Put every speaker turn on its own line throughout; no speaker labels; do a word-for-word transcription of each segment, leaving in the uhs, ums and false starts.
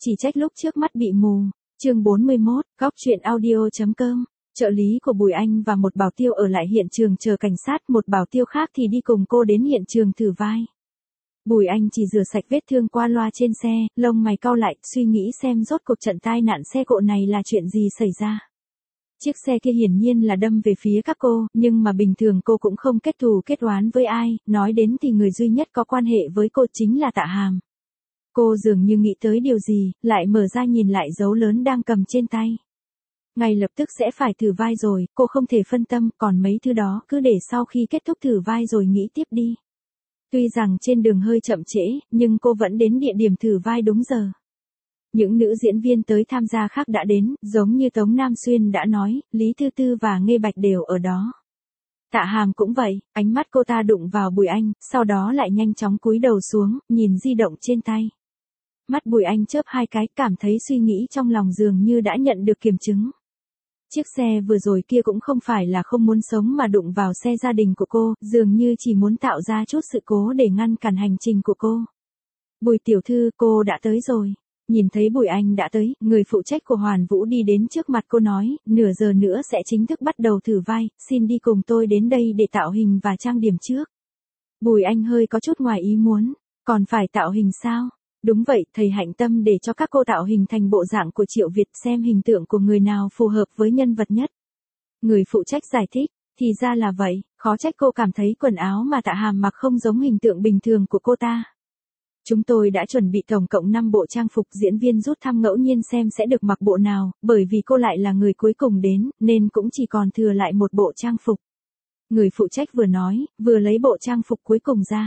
Chỉ trách lúc trước mắt bị mù. Chương bốn mươi mốt, góc truyện audio chấm com. Trợ lý của Bùi Anh và một bảo tiêu ở lại hiện trường chờ cảnh sát, một bảo tiêu khác thì đi cùng cô đến hiện trường thử vai. Bùi Anh chỉ rửa sạch vết thương qua loa trên xe, lông mày cau lại, suy nghĩ xem rốt cuộc trận tai nạn xe cộ này là chuyện gì xảy ra. Chiếc xe kia hiển nhiên là đâm về phía các cô, nhưng mà bình thường cô cũng không kết thù kết oán với ai, nói đến thì người duy nhất có quan hệ với cô chính là Tạ Hàm. Cô dường như nghĩ tới điều gì, lại mở ra nhìn lại dấu lớn đang cầm trên tay. Ngay lập tức sẽ phải thử vai rồi, cô không thể phân tâm, còn mấy thứ đó cứ để sau khi kết thúc thử vai rồi nghĩ tiếp đi. Tuy rằng trên đường hơi chậm trễ, nhưng cô vẫn đến địa điểm thử vai đúng giờ. Những nữ diễn viên tới tham gia khác đã đến, giống như Tống Nam Xuyên đã nói, Lý Thư Tư và Nghê Bạch đều ở đó. Tạ Hàm cũng vậy, ánh mắt cô ta đụng vào Bùi Anh, sau đó lại nhanh chóng cúi đầu xuống, nhìn di động trên tay. Mắt Bùi Anh chớp hai cái, cảm thấy suy nghĩ trong lòng dường như đã nhận được kiểm chứng. Chiếc xe vừa rồi kia cũng không phải là không muốn sống mà đụng vào xe gia đình của cô, dường như chỉ muốn tạo ra chút sự cố để ngăn cản hành trình của cô. Bùi tiểu thư, cô đã tới rồi. Nhìn thấy Bùi Anh đã tới, người phụ trách của Hoàn Vũ đi đến trước mặt cô nói, nửa giờ nữa sẽ chính thức bắt đầu thử vai, xin đi cùng tôi đến đây để tạo hình và trang điểm trước. Bùi Anh hơi có chút ngoài ý muốn, còn phải tạo hình sao? Đúng vậy, thầy hạnh tâm để cho các cô tạo hình thành bộ dạng của Triệu Việt xem hình tượng của người nào phù hợp với nhân vật nhất. Người phụ trách giải thích, thì ra là vậy, khó trách cô cảm thấy quần áo mà Tạ Hàm mặc không giống hình tượng bình thường của cô ta. Chúng tôi đã chuẩn bị tổng cộng năm bộ trang phục, diễn viên rút thăm ngẫu nhiên xem sẽ được mặc bộ nào, bởi vì cô lại là người cuối cùng đến, nên cũng chỉ còn thừa lại một bộ trang phục. Người phụ trách vừa nói, vừa lấy bộ trang phục cuối cùng ra.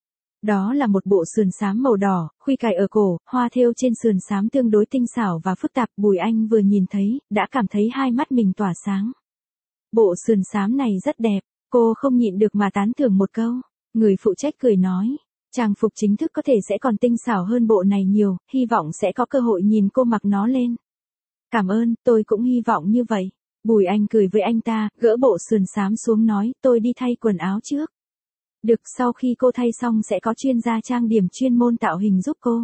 Đó là một bộ sườn xám màu đỏ, khuy cài ở cổ, hoa thêu trên sườn xám tương đối tinh xảo và phức tạp. Bùi Anh vừa nhìn thấy, đã cảm thấy hai mắt mình tỏa sáng. Bộ sườn xám này rất đẹp, cô không nhịn được mà tán thưởng một câu. Người phụ trách cười nói, trang phục chính thức có thể sẽ còn tinh xảo hơn bộ này nhiều, hy vọng sẽ có cơ hội nhìn cô mặc nó lên. Cảm ơn, tôi cũng hy vọng như vậy. Bùi Anh cười với anh ta, gỡ bộ sườn xám xuống nói, tôi đi thay quần áo trước. Được, sau khi cô thay xong sẽ có chuyên gia trang điểm chuyên môn tạo hình giúp cô.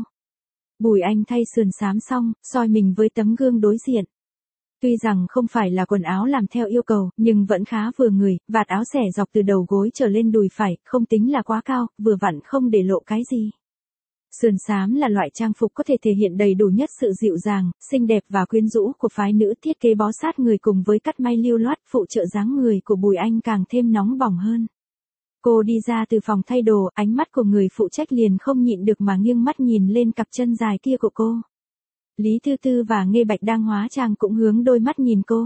Bùi Anh thay sườn xám xong, soi mình với tấm gương đối diện. Tuy rằng không phải là quần áo làm theo yêu cầu, nhưng vẫn khá vừa người, vạt áo xẻ dọc từ đầu gối trở lên đùi phải, không tính là quá cao, vừa vặn không để lộ cái gì. Sườn xám là loại trang phục có thể thể hiện đầy đủ nhất sự dịu dàng, xinh đẹp và quyến rũ của phái nữ, thiết kế bó sát người cùng với cắt may lưu loát phụ trợ dáng người của Bùi Anh càng thêm nóng bỏng hơn. Cô đi ra từ phòng thay đồ, ánh mắt của người phụ trách liền không nhịn được mà nghiêng mắt nhìn lên cặp chân dài kia của cô. Lý Thư Tư và Nghê Bạch đang hóa trang cũng hướng đôi mắt nhìn cô.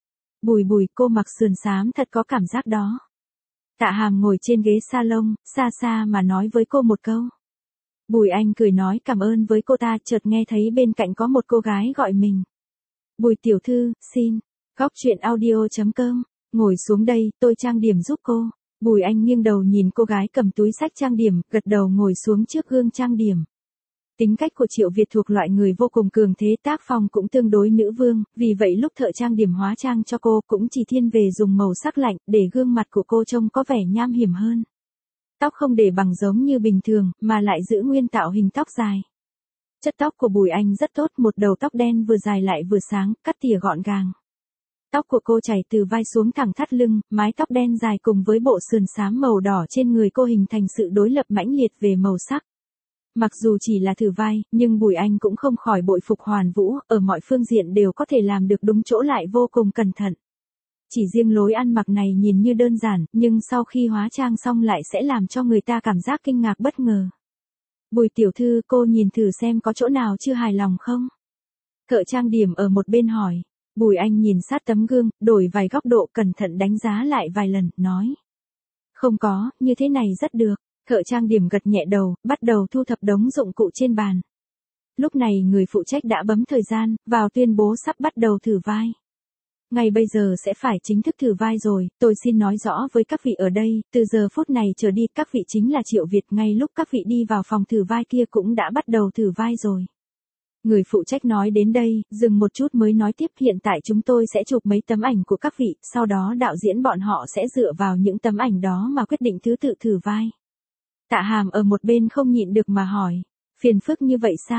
Bùi Bùi, cô mặc sườn xám thật có cảm giác đó. Tạ Hàm ngồi trên ghế salon, xa xa mà nói với cô một câu. Bùi Anh cười nói cảm ơn với cô ta, chợt nghe thấy bên cạnh có một cô gái gọi mình. Bùi tiểu thư, xin. Góc truyện audio chấm com. Ngồi xuống đây, tôi trang điểm giúp cô. Bùi Anh nghiêng đầu nhìn cô gái cầm túi xách trang điểm, gật đầu ngồi xuống trước gương trang điểm. Tính cách của Triệu Việt thuộc loại người vô cùng cường thế, tác phong cũng tương đối nữ vương, vì vậy lúc thợ trang điểm hóa trang cho cô cũng chỉ thiên về dùng màu sắc lạnh, để gương mặt của cô trông có vẻ nham hiểm hơn. Tóc không để bằng giống như bình thường, mà lại giữ nguyên tạo hình tóc dài. Chất tóc của Bùi Anh rất tốt, một đầu tóc đen vừa dài lại vừa sáng, cắt tỉa gọn gàng. Tóc của cô chảy từ vai xuống thẳng thắt lưng, mái tóc đen dài cùng với bộ sườn xám màu đỏ trên người cô hình thành sự đối lập mãnh liệt về màu sắc. Mặc dù chỉ là thử vai, nhưng Bùi Anh cũng không khỏi bội phục Hoàn Vũ, ở mọi phương diện đều có thể làm được đúng chỗ lại vô cùng cẩn thận. Chỉ riêng lối ăn mặc này nhìn như đơn giản, nhưng sau khi hóa trang xong lại sẽ làm cho người ta cảm giác kinh ngạc bất ngờ. Bùi tiểu thư, cô nhìn thử xem có chỗ nào chưa hài lòng không? Thợ trang điểm ở một bên hỏi. Bùi Anh nhìn sát tấm gương, đổi vài góc độ, cẩn thận đánh giá lại vài lần, nói. Không có, như thế này rất được. Thợ trang điểm gật nhẹ đầu, bắt đầu thu thập đống dụng cụ trên bàn. Lúc này người phụ trách đã bấm thời gian, vào tuyên bố sắp bắt đầu thử vai. Ngay bây giờ sẽ phải chính thức thử vai rồi, tôi xin nói rõ với các vị ở đây, từ giờ phút này trở đi các vị chính là Triệu Việt, ngay lúc các vị đi vào phòng thử vai kia cũng đã bắt đầu thử vai rồi. Người phụ trách nói đến đây, dừng một chút mới nói tiếp, hiện tại chúng tôi sẽ chụp mấy tấm ảnh của các vị, sau đó đạo diễn bọn họ sẽ dựa vào những tấm ảnh đó mà quyết định thứ tự thử vai. Tạ Hàm ở một bên không nhịn được mà hỏi, phiền phức như vậy sao?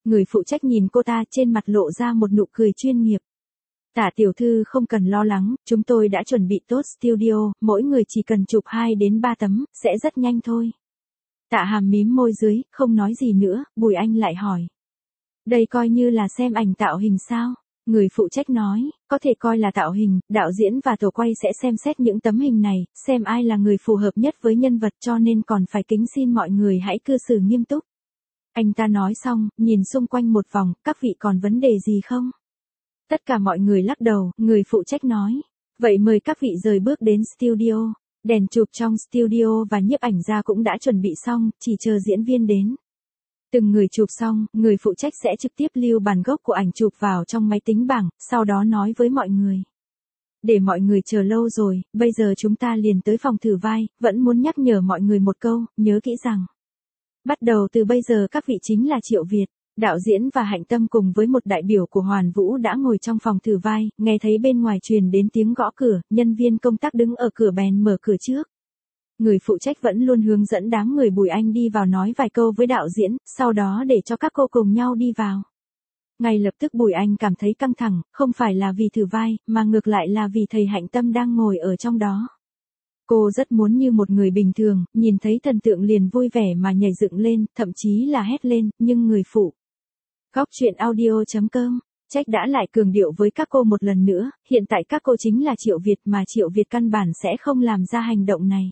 Người phụ trách nhìn cô ta, trên mặt lộ ra một nụ cười chuyên nghiệp. Tạ tiểu thư không cần lo lắng, chúng tôi đã chuẩn bị tốt studio, mỗi người chỉ cần chụp hai đến ba tấm, sẽ rất nhanh thôi. Tạ Hàm mím môi dưới, không nói gì nữa, Bùi Anh lại hỏi. Đây coi như là xem ảnh tạo hình sao? Người phụ trách nói, có thể coi là tạo hình, đạo diễn và tổ quay sẽ xem xét những tấm hình này, xem ai là người phù hợp nhất với nhân vật, cho nên còn phải kính xin mọi người hãy cư xử nghiêm túc. Anh ta nói xong, nhìn xung quanh một vòng, các vị còn vấn đề gì không? Tất cả mọi người lắc đầu, người phụ trách nói. Vậy mời các vị rời bước đến studio. Đèn chụp trong studio và nhiếp ảnh gia cũng đã chuẩn bị xong, chỉ chờ diễn viên đến. Từng người chụp xong, người phụ trách sẽ trực tiếp lưu bản gốc của ảnh chụp vào trong máy tính bảng, sau đó nói với mọi người. Để mọi người chờ lâu rồi, bây giờ chúng ta liền tới phòng thử vai, vẫn muốn nhắc nhở mọi người một câu, nhớ kỹ rằng. Bắt đầu từ bây giờ các vị chính là Triệu Việt. Đạo diễn và Hạnh Tâm cùng với một đại biểu của Hoàn Vũ đã ngồi trong phòng thử vai, nghe thấy bên ngoài truyền đến tiếng gõ cửa, nhân viên công tác đứng ở cửa bèn mở cửa trước. Người phụ trách vẫn luôn hướng dẫn đám người Bùi Anh đi vào nói vài câu với đạo diễn, sau đó để cho các cô cùng nhau đi vào. Ngay lập tức Bùi Anh cảm thấy căng thẳng, không phải là vì thử vai, mà ngược lại là vì thầy Hạnh Tâm đang ngồi ở trong đó. Cô rất muốn như một người bình thường, nhìn thấy thần tượng liền vui vẻ mà nhảy dựng lên, thậm chí là hét lên, nhưng người phụ. Góc chuyện audio chấm com, Trách đã lại cường điệu với các cô một lần nữa, hiện tại các cô chính là Triệu Việt mà Triệu Việt căn bản sẽ không làm ra hành động này.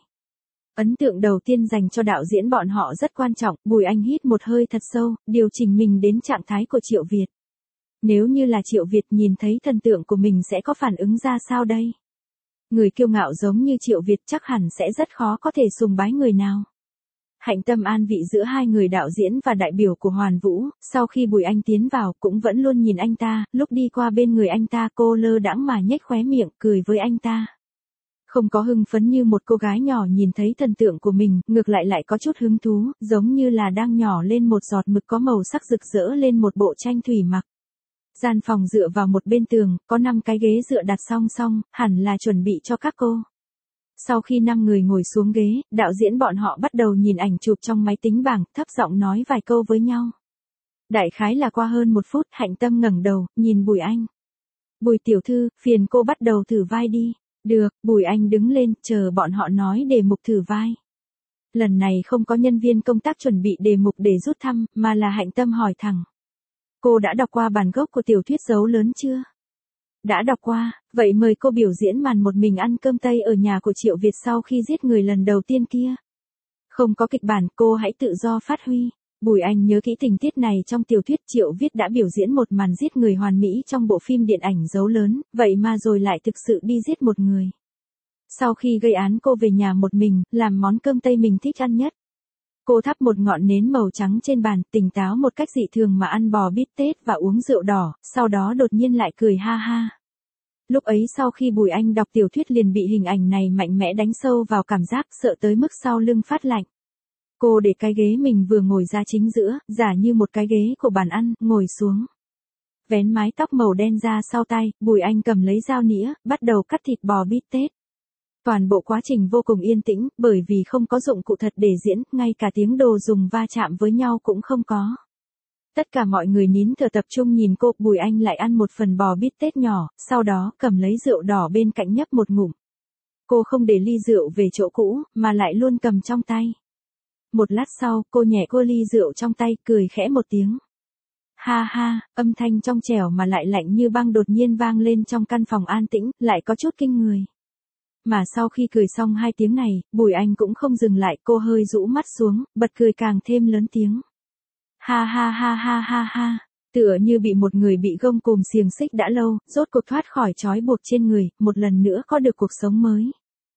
Ấn tượng đầu tiên dành cho đạo diễn bọn họ rất quan trọng, Bùi Anh hít một hơi thật sâu, điều chỉnh mình đến trạng thái của Triệu Việt. Nếu như là Triệu Việt nhìn thấy thần tượng của mình sẽ có phản ứng ra sao đây? Người kiêu ngạo giống như Triệu Việt chắc hẳn sẽ rất khó có thể sùng bái người nào. Hạnh Tâm an vị giữa hai người đạo diễn và đại biểu của Hoàn Vũ, sau khi Bùi Anh tiến vào cũng vẫn luôn nhìn anh ta, lúc đi qua bên người anh ta cô lơ đãng mà nhếch khóe miệng cười với anh ta. Không có hưng phấn như một cô gái nhỏ nhìn thấy thần tượng của mình, ngược lại lại có chút hứng thú, giống như là đang nhỏ lên một giọt mực có màu sắc rực rỡ lên một bộ tranh thủy mặc. Gian phòng dựa vào một bên tường, có năm cái ghế dựa đặt song song, hẳn là chuẩn bị cho các cô. Sau khi năm người ngồi xuống ghế, đạo diễn bọn họ bắt đầu nhìn ảnh chụp trong máy tính bảng, thấp giọng nói vài câu với nhau. Đại khái là qua hơn một phút, Hạnh Tâm ngẩng đầu, nhìn Bùi Anh. Bùi tiểu thư, phiền cô bắt đầu thử vai đi. Được, Bùi Anh đứng lên, chờ bọn họ nói đề mục thử vai. Lần này không có nhân viên công tác chuẩn bị đề mục để rút thăm, mà là Hạnh Tâm hỏi thẳng. Cô đã đọc qua bản gốc của tiểu thuyết Dấu Lớn chưa? Đã đọc qua, vậy mời cô biểu diễn màn một mình ăn cơm Tây ở nhà của Triệu Việt sau khi giết người lần đầu tiên kia. Không có kịch bản, cô hãy tự do phát huy. Bùi Anh nhớ kỹ tình tiết này trong tiểu thuyết Triệu Viết đã biểu diễn một màn giết người hoàn mỹ trong bộ phim điện ảnh Dấu Lớn, vậy mà rồi lại thực sự đi giết một người. Sau khi gây án cô về nhà một mình, làm món cơm Tây mình thích ăn nhất. Cô thắp một ngọn nến màu trắng trên bàn, tỉnh táo một cách dị thường mà ăn bò bít tết và uống rượu đỏ, sau đó đột nhiên lại cười ha ha. Lúc ấy sau khi Bùi Anh đọc tiểu thuyết liền bị hình ảnh này mạnh mẽ đánh sâu vào cảm giác sợ tới mức sau lưng phát lạnh. Cô để cái ghế mình vừa ngồi ra chính giữa, giả như một cái ghế của bàn ăn, ngồi xuống. Vén mái tóc màu đen ra sau tay, Bùi Anh cầm lấy dao nĩa, bắt đầu cắt thịt bò bít tết. Toàn bộ quá trình vô cùng yên tĩnh, bởi vì không có dụng cụ thật để diễn, ngay cả tiếng đồ dùng va chạm với nhau cũng không có. Tất cả mọi người nín thở tập trung nhìn cô, Bùi Anh lại ăn một phần bò bít tết nhỏ, sau đó cầm lấy rượu đỏ bên cạnh nhấp một ngụm. Cô không để ly rượu về chỗ cũ, mà lại luôn cầm trong tay. Một lát sau, cô nhẹ cô ly rượu trong tay, cười khẽ một tiếng. Ha ha, âm thanh trong trẻo mà lại lạnh như băng đột nhiên vang lên trong căn phòng an tĩnh, lại có chút kinh người. Mà sau khi cười xong hai tiếng này, Bùi Anh cũng không dừng lại, cô hơi rũ mắt xuống, bật cười càng thêm lớn tiếng. Ha ha ha ha ha ha, tựa như bị một người bị gông cùm xiềng xích đã lâu, rốt cuộc thoát khỏi trói buộc trên người, một lần nữa có được cuộc sống mới.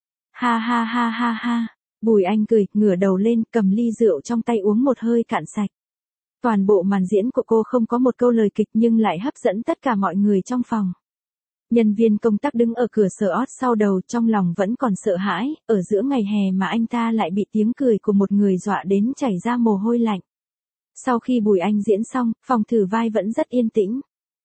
Ha ha ha ha ha, Bùi Anh cười, ngửa đầu lên, cầm ly rượu trong tay uống một hơi cạn sạch. Toàn bộ màn diễn của cô không có một câu lời kịch nhưng lại hấp dẫn tất cả mọi người trong phòng. Nhân viên công tác đứng ở cửa sờ ót sau đầu, trong lòng vẫn còn sợ hãi, ở giữa ngày hè mà anh ta lại bị tiếng cười của một người dọa đến chảy ra mồ hôi lạnh. Sau khi Bùi Anh diễn xong, phòng thử vai vẫn rất yên tĩnh.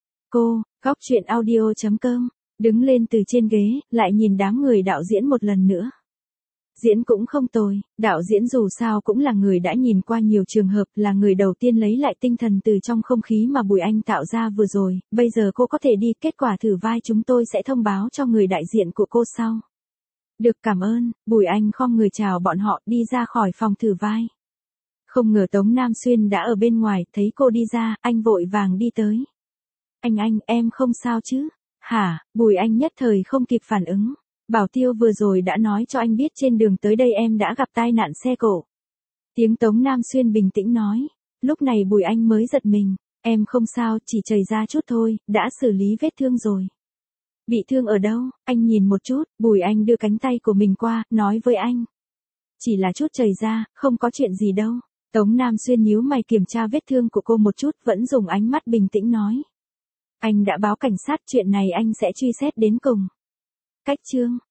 Cô, góc chuyện audio chấm com, đứng lên từ trên ghế, lại nhìn đám người đạo diễn một lần nữa. Diễn cũng không tồi, đạo diễn dù sao cũng là người đã nhìn qua nhiều trường hợp, là người đầu tiên lấy lại tinh thần từ trong không khí mà Bùi Anh tạo ra vừa rồi, bây giờ cô có thể đi, kết quả thử vai chúng tôi sẽ thông báo cho người đại diện của cô sau. Được, cảm ơn. Bùi Anh khom người chào bọn họ, đi ra khỏi phòng thử vai. Không ngờ Tống Nam Xuyên đã ở bên ngoài, thấy cô đi ra, anh vội vàng đi tới. Anh anh, em không sao chứ? Hả? Bùi Anh nhất thời không kịp phản ứng. Bảo Tiêu vừa rồi đã nói cho anh biết trên đường tới đây em đã gặp tai nạn xe cộ. Tiếng Tống Nam Xuyên bình tĩnh nói. Lúc này Bùi Anh mới giật mình. Em không sao, chỉ chảy ra chút thôi, đã xử lý vết thương rồi. Bị thương ở đâu? Anh nhìn một chút. Bùi Anh đưa cánh tay của mình qua, nói với anh. Chỉ là chút chảy ra, không có chuyện gì đâu. Tống Nam Xuyên nhíu mày kiểm tra vết thương của cô một chút, vẫn dùng ánh mắt bình tĩnh nói. Anh đã báo cảnh sát, chuyện này anh sẽ truy xét đến cùng. Cách chương